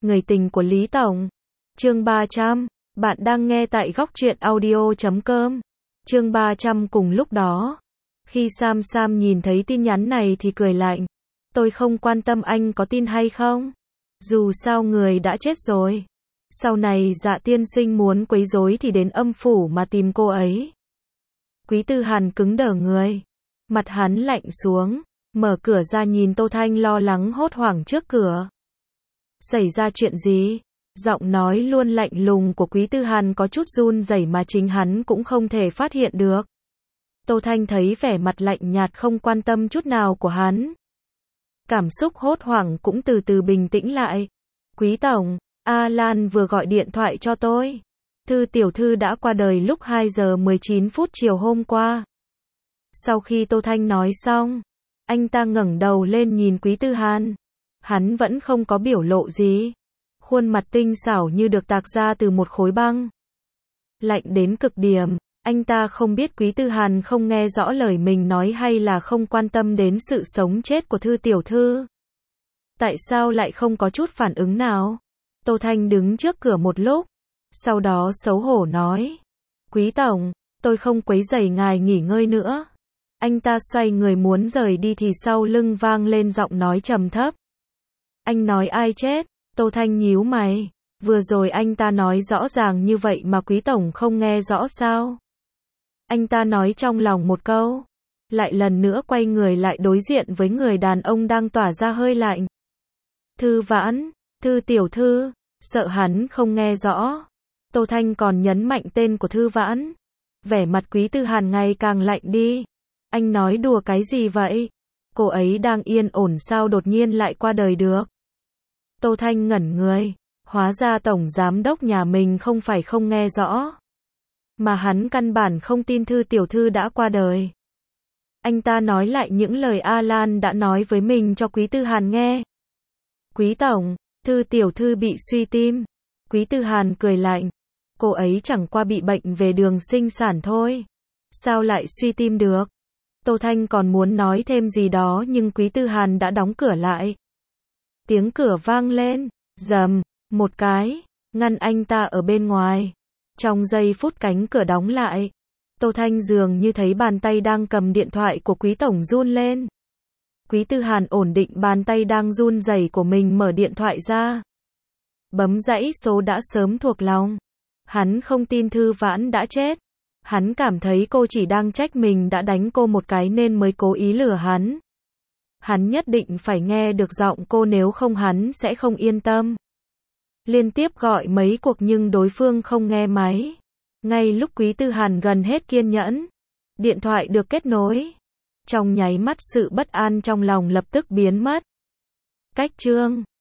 Người tình của Lý Tổng. Chương 300. Bạn đang nghe tại góc truyện audio.com. Chương 300. Cùng lúc đó, khi Sam nhìn thấy tin nhắn này thì cười lạnh. Tôi không quan tâm anh có tin hay không. Dù sao người đã chết rồi. Sau này Dạ tiên sinh muốn quấy rối thì đến âm phủ mà tìm cô ấy. Quý Tư Hàn cứng đờ người. Mặt hắn lạnh xuống, mở cửa ra nhìn Tô Thanh lo lắng hốt hoảng trước cửa. Xảy ra chuyện gì? Giọng nói luôn lạnh lùng của Quý Tư Hàn có chút run rẩy mà chính hắn cũng không thể phát hiện được. Tô Thanh thấy vẻ mặt lạnh nhạt không quan tâm chút nào của hắn. Cảm xúc hốt hoảng cũng từ từ bình tĩnh lại. Quý Tổng, Alan vừa gọi điện thoại cho tôi. Thư tiểu thư đã qua đời lúc 2 giờ 19 phút chiều hôm qua. Sau khi Tô Thanh nói xong, anh ta ngẩng đầu lên nhìn Quý Tư Hàn. Hắn vẫn không có biểu lộ gì. Khuôn mặt tinh xảo như được tạc ra từ một khối băng. Lạnh đến cực điểm, anh ta không biết Quý Tư Hàn không nghe rõ lời mình nói hay là không quan tâm đến sự sống chết của Thư tiểu thư. Tại sao lại không có chút phản ứng nào? Tô Thanh đứng trước cửa một lúc, sau đó xấu hổ nói. Quý Tổng, tôi không quấy rầy ngài nghỉ ngơi nữa. Anh ta xoay người muốn rời đi thì sau lưng vang lên giọng nói trầm thấp. Anh nói ai chết? Tô Thanh nhíu mày. Vừa rồi anh ta nói rõ ràng như vậy mà Quý Tổng không nghe rõ sao? Anh ta nói trong lòng một câu, lại lần nữa quay người lại đối diện với người đàn ông đang tỏa ra hơi lạnh. Thư Vãn, Thư tiểu thư, sợ hắn không nghe rõ. Tô Thanh còn nhấn mạnh tên của Thư Vãn. Vẻ mặt Quý Tư Hàn ngày càng lạnh đi. Anh nói đùa cái gì vậy? Cô ấy đang yên ổn sao đột nhiên lại qua đời được? Tô Thanh ngẩn người. Hóa ra tổng giám đốc nhà mình không phải không nghe rõ, mà hắn căn bản không tin Thư tiểu thư đã qua đời. Anh ta nói lại những lời Alan đã nói với mình cho Quý Tư Hàn nghe. Quý Tổng, Thư tiểu thư bị suy tim. Quý Tư Hàn cười lạnh. Cô ấy chẳng qua bị bệnh về đường sinh sản thôi. Sao lại suy tim được? Tô Thanh còn muốn nói thêm gì đó nhưng Quý Tư Hàn đã đóng cửa lại. Tiếng cửa vang lên, rầm, một cái, ngăn anh ta ở bên ngoài. Trong giây phút cánh cửa đóng lại, Tô Thanh dường như thấy bàn tay đang cầm điện thoại của Quý Tổng run lên. Quý Tư Hàn ổn định bàn tay đang run rẩy của mình mở điện thoại ra. Bấm dãy số đã sớm thuộc lòng. Hắn không tin Thư Vãn đã chết. Hắn cảm thấy cô chỉ đang trách mình đã đánh cô một cái nên mới cố ý lừa hắn. Hắn nhất định phải nghe được giọng cô nếu không hắn sẽ không yên tâm. Liên tiếp gọi mấy cuộc nhưng đối phương không nghe máy. Ngay lúc Quý Tư Hàn gần hết kiên nhẫn, điện thoại được kết nối. Trong nháy mắt sự bất an trong lòng lập tức biến mất. Cách chương